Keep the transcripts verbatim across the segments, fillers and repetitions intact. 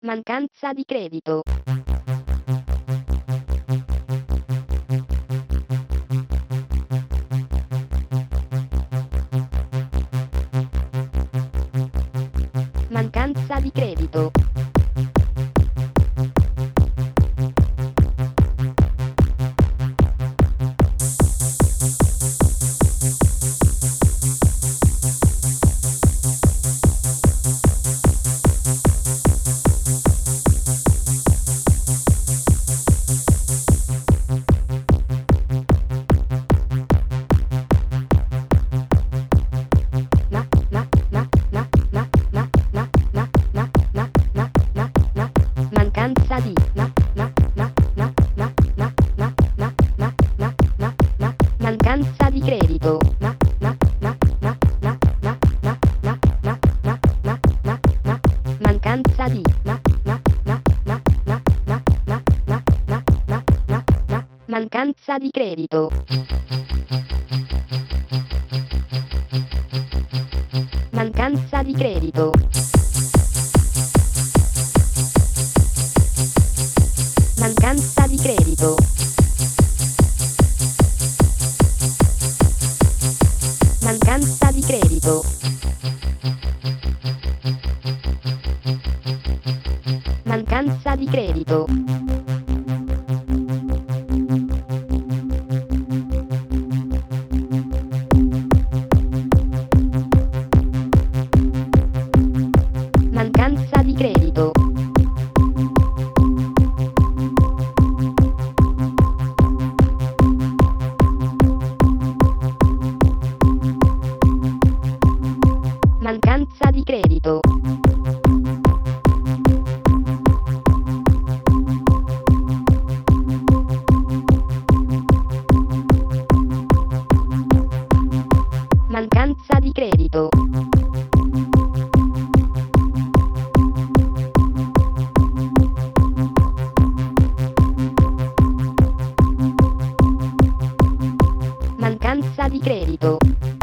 Mancanza di credito. Mancanza di credito. Mancanza di na na na na na na na na na na na na mancanza di credito na na na na na na na na na na na na na na mancanza di na na na na na na na na na na na na mancanza di credito. Mancanza di credito. Mancanza di credito. Mancanza di credito. Mancanza di credito. Mancanza di credito. Mancanza di credito. Mancanza di credito. Mancanza di credito.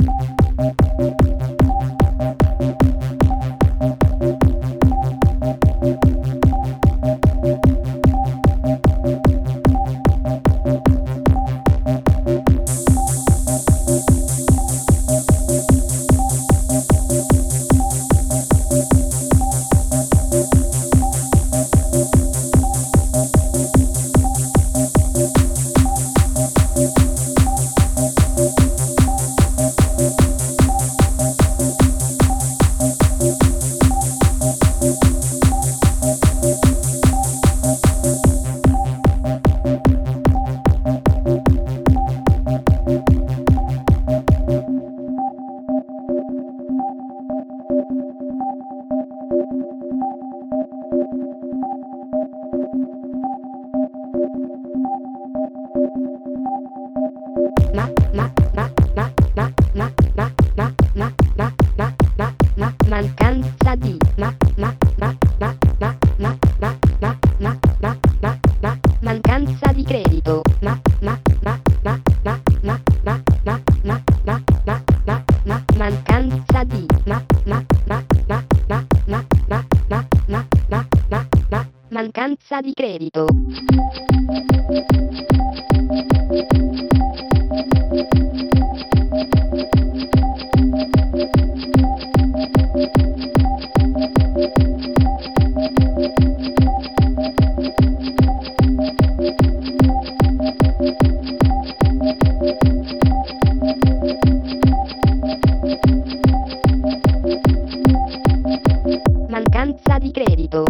Ma ma ma ma ma ma ma ma ma ma ma ma ma mancanza di ma ma ma ma ma ma ma ma ma ma ma ma mancanza di credito ma ma ma ma ma ma ma ma ma ma ma ma ma mancanza di ma ma ma ma ma ma ma ma ma ma ma ma mancanza di credito. Mancanza di credito.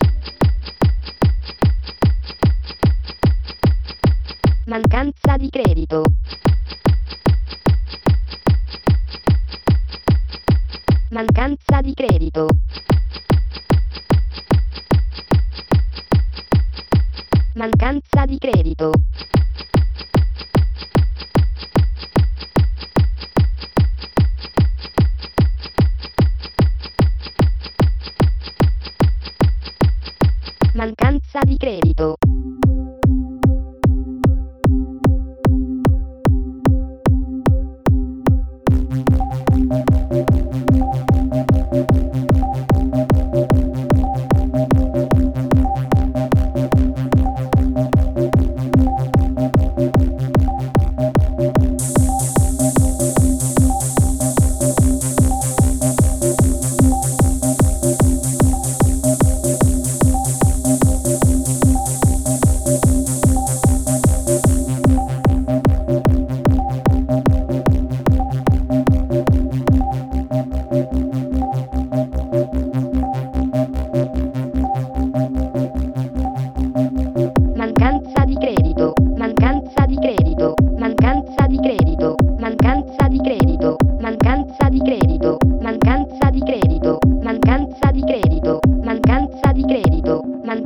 Mancanza di credito. Mancanza di credito. Mancanza di credito. Mancanza di credito.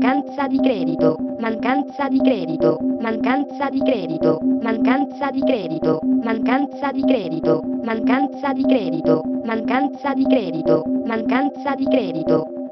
mancanza di credito, mancanza di credito, mancanza di credito, mancanza di credito, mancanza di credito, mancanza di credito, mancanza di credito, mancanza di credito.